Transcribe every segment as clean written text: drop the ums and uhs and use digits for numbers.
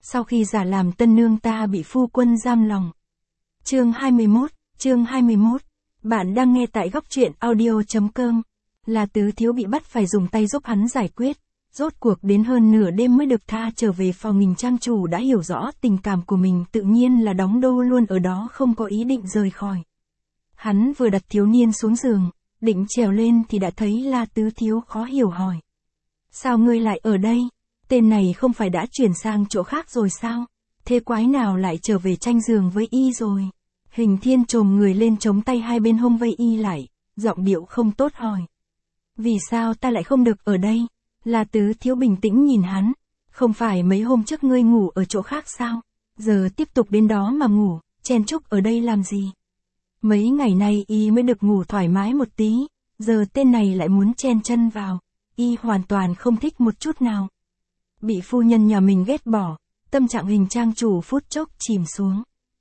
sau khi giả làm tân nương ta bị phu quân giam lòng. Chương 21. Bạn đang nghe tại góc truyện audio.com. La Tứ Thiếu bị bắt phải dùng tay giúp hắn giải quyết. Rốt cuộc đến hơn nửa đêm mới được tha trở về phòng. Hình trang chủ đã hiểu rõ tình cảm của mình, tự nhiên là đóng đô luôn ở đó, không có ý định rời khỏi. Hắn vừa đặt thiếu niên xuống giường, định trèo lên thì đã thấy La Tứ Thiếu khó hiểu hỏi. Sao ngươi lại ở đây? Tên này không phải đã chuyển sang chỗ khác rồi sao? Thế quái nào lại trở về tranh giường với y rồi? Hình Thiên chồm người lên chống tay hai bên hông vây y lại, giọng điệu không tốt hỏi. Vì sao ta lại không được ở đây? La Tứ Thiếu bình tĩnh nhìn hắn. Không phải mấy hôm trước ngươi ngủ ở chỗ khác sao? Giờ tiếp tục đến đó mà ngủ, chen chúc ở đây làm gì? Mấy ngày nay y mới được ngủ thoải mái một tí, giờ tên này lại muốn chen chân vào. Y hoàn toàn không thích một chút nào. Bị phu nhân nhà mình ghét bỏ, tâm trạng Hình trang chủ phút chốc chìm xuống.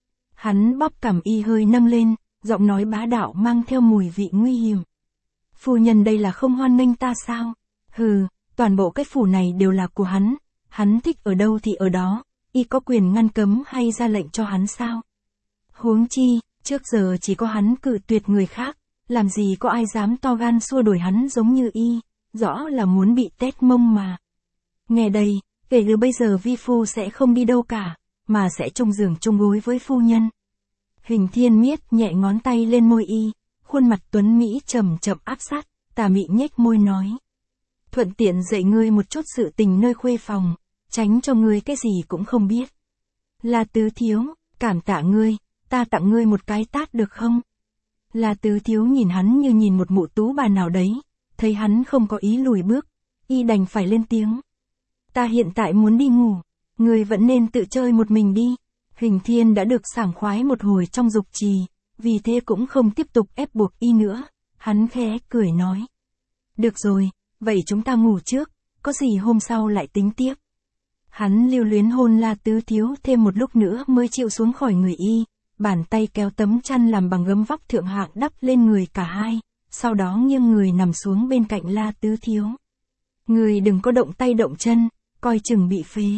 Hắn bóp cằm y hơi nâng lên, giọng nói bá đạo mang theo mùi vị nguy hiểm. Phu nhân đây là không hoan nghênh ta sao? Hừ, toàn bộ cái phủ này đều là của hắn thích ở đâu thì ở đó, y có quyền ngăn cấm hay ra lệnh cho hắn sao? Huống chi, trước giờ chỉ có hắn cự tuyệt người khác, làm gì có ai dám to gan xua đuổi hắn giống như y, rõ là muốn bị tét mông mà. Nghe đây, kể từ bây giờ vi phu sẽ không đi đâu cả, mà sẽ chung giường chung gối với phu nhân. Hình Thiên miết nhẹ ngón tay lên môi y, khuôn mặt tuấn mỹ chậm chậm áp sát, tà mị nhếch môi nói. Thuận tiện dạy ngươi một chút sự tình nơi khuê phòng, tránh cho ngươi cái gì cũng không biết. La Tứ Thiếu, cảm tạ ngươi, ta tặng ngươi một cái tát được không? La Tứ Thiếu nhìn hắn như nhìn một mụ tú bà nào đấy, thấy hắn không có ý lùi bước, y đành phải lên tiếng. Ta hiện tại muốn đi ngủ, ngươi vẫn nên tự chơi một mình đi. Hình Thiên đã được sảng khoái một hồi trong dục trì, vì thế cũng không tiếp tục ép buộc y nữa, hắn khẽ cười nói. Được rồi, vậy chúng ta ngủ trước, có gì hôm sau lại tính tiếp. Hắn lưu luyến hôn La Tứ Thiếu thêm một lúc nữa mới chịu xuống khỏi người y, bàn tay kéo tấm chăn làm bằng gấm vóc thượng hạng đắp lên người cả hai, sau đó nghiêng người nằm xuống bên cạnh La Tứ Thiếu. Người đừng có động tay động chân, coi chừng bị phế.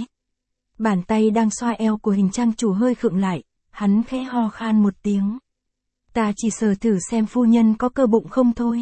Bàn tay đang xoa eo của Hình trang chủ hơi khựng lại, hắn khẽ ho khan một tiếng. Ta chỉ sờ thử xem phu nhân có cơ bụng không thôi.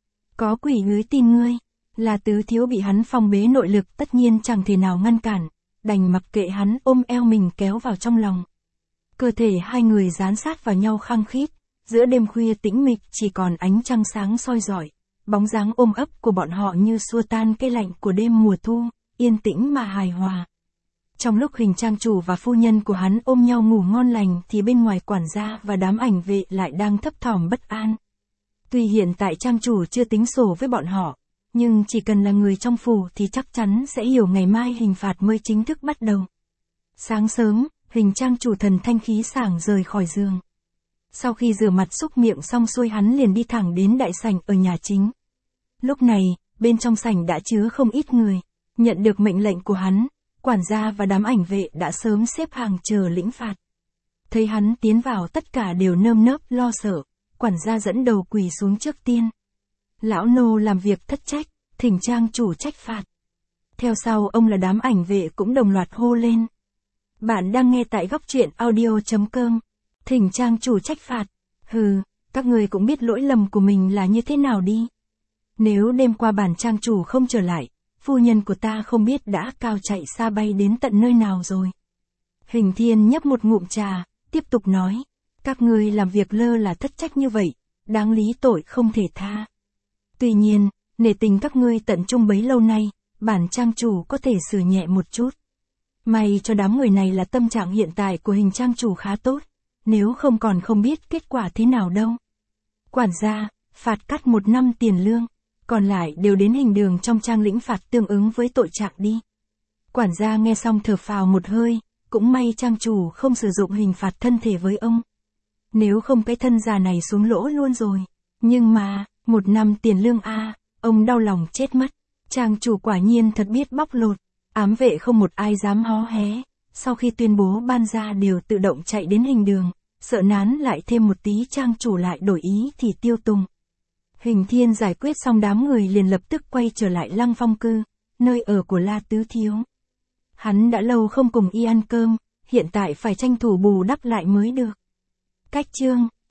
Có quỷ gửi tin ngươi. La Tứ Thiếu bị hắn phong bế nội lực tất nhiên chẳng thể nào ngăn cản, đành mặc kệ hắn ôm eo mình kéo vào trong lòng. Cơ thể hai người dán sát vào nhau khăng khít, giữa đêm khuya tĩnh mịch chỉ còn ánh trăng sáng soi rọi, bóng dáng ôm ấp của bọn họ như xua tan cái lạnh của đêm mùa thu, yên tĩnh mà hài hòa. Trong lúc Hình trang chủ và phu nhân của hắn ôm nhau ngủ ngon lành thì bên ngoài quản gia và đám ảnh vệ lại đang thấp thỏm bất an. Tuy hiện tại trang chủ chưa tính sổ với bọn họ, nhưng chỉ cần là người trong phủ thì chắc chắn sẽ hiểu ngày mai hình phạt mới chính thức bắt đầu. Sáng sớm, Hình trang chủ thần thanh khí sảng rời khỏi giường. Sau khi rửa mặt súc miệng xong xuôi hắn liền đi thẳng đến đại sảnh ở nhà chính. Lúc này, bên trong sảnh đã chứa không ít người, nhận được mệnh lệnh của hắn, quản gia và đám ảnh vệ đã sớm xếp hàng chờ lĩnh phạt. Thấy hắn tiến vào tất cả đều nơm nớp lo sợ, quản gia dẫn đầu quỳ xuống trước tiên. Lão nô làm việc thất trách, thỉnh trang chủ trách phạt. Theo sau ông là đám ảnh vệ cũng đồng loạt hô lên. Bạn đang nghe tại góc truyện audio.com. Thỉnh trang chủ trách phạt. Hừ, các người cũng biết lỗi lầm của mình là như thế nào đi. Nếu đêm qua bản trang chủ không trở lại, phu nhân của ta không biết đã cao chạy xa bay đến tận nơi nào rồi. Hình Thiên nhấp một ngụm trà, tiếp tục nói. Các ngươi làm việc lơ là thất trách như vậy, đáng lý tội không thể tha. Tuy nhiên, nể tình các ngươi tận trung bấy lâu nay, bản trang chủ có thể sửa nhẹ một chút. May cho đám người này là tâm trạng hiện tại của Hình trang chủ khá tốt, nếu không còn không biết kết quả thế nào đâu. Quản gia, phạt cắt 1 năm tiền lương, còn lại đều đến hình đường trong trang lĩnh phạt tương ứng với tội trạng đi. Quản gia nghe xong thở phào một hơi, cũng may trang chủ không sử dụng hình phạt thân thể với ông. Nếu không cái thân già này xuống lỗ luôn rồi. Nhưng mà, 1 năm tiền lương ông đau lòng chết mất. Trang chủ quả nhiên thật biết bóc lột, ám vệ không một ai dám hó hé. Sau khi tuyên bố ban ra đều tự động chạy đến hình đường, sợ nán lại thêm một tí trang chủ lại đổi ý thì tiêu tùng. Hình Thiên giải quyết xong đám người liền lập tức quay trở lại Lăng Phong Cư, nơi ở của La Tứ Thiếu. Hắn đã lâu không cùng y ăn cơm, hiện tại phải tranh thủ bù đắp lại mới được. Cách chương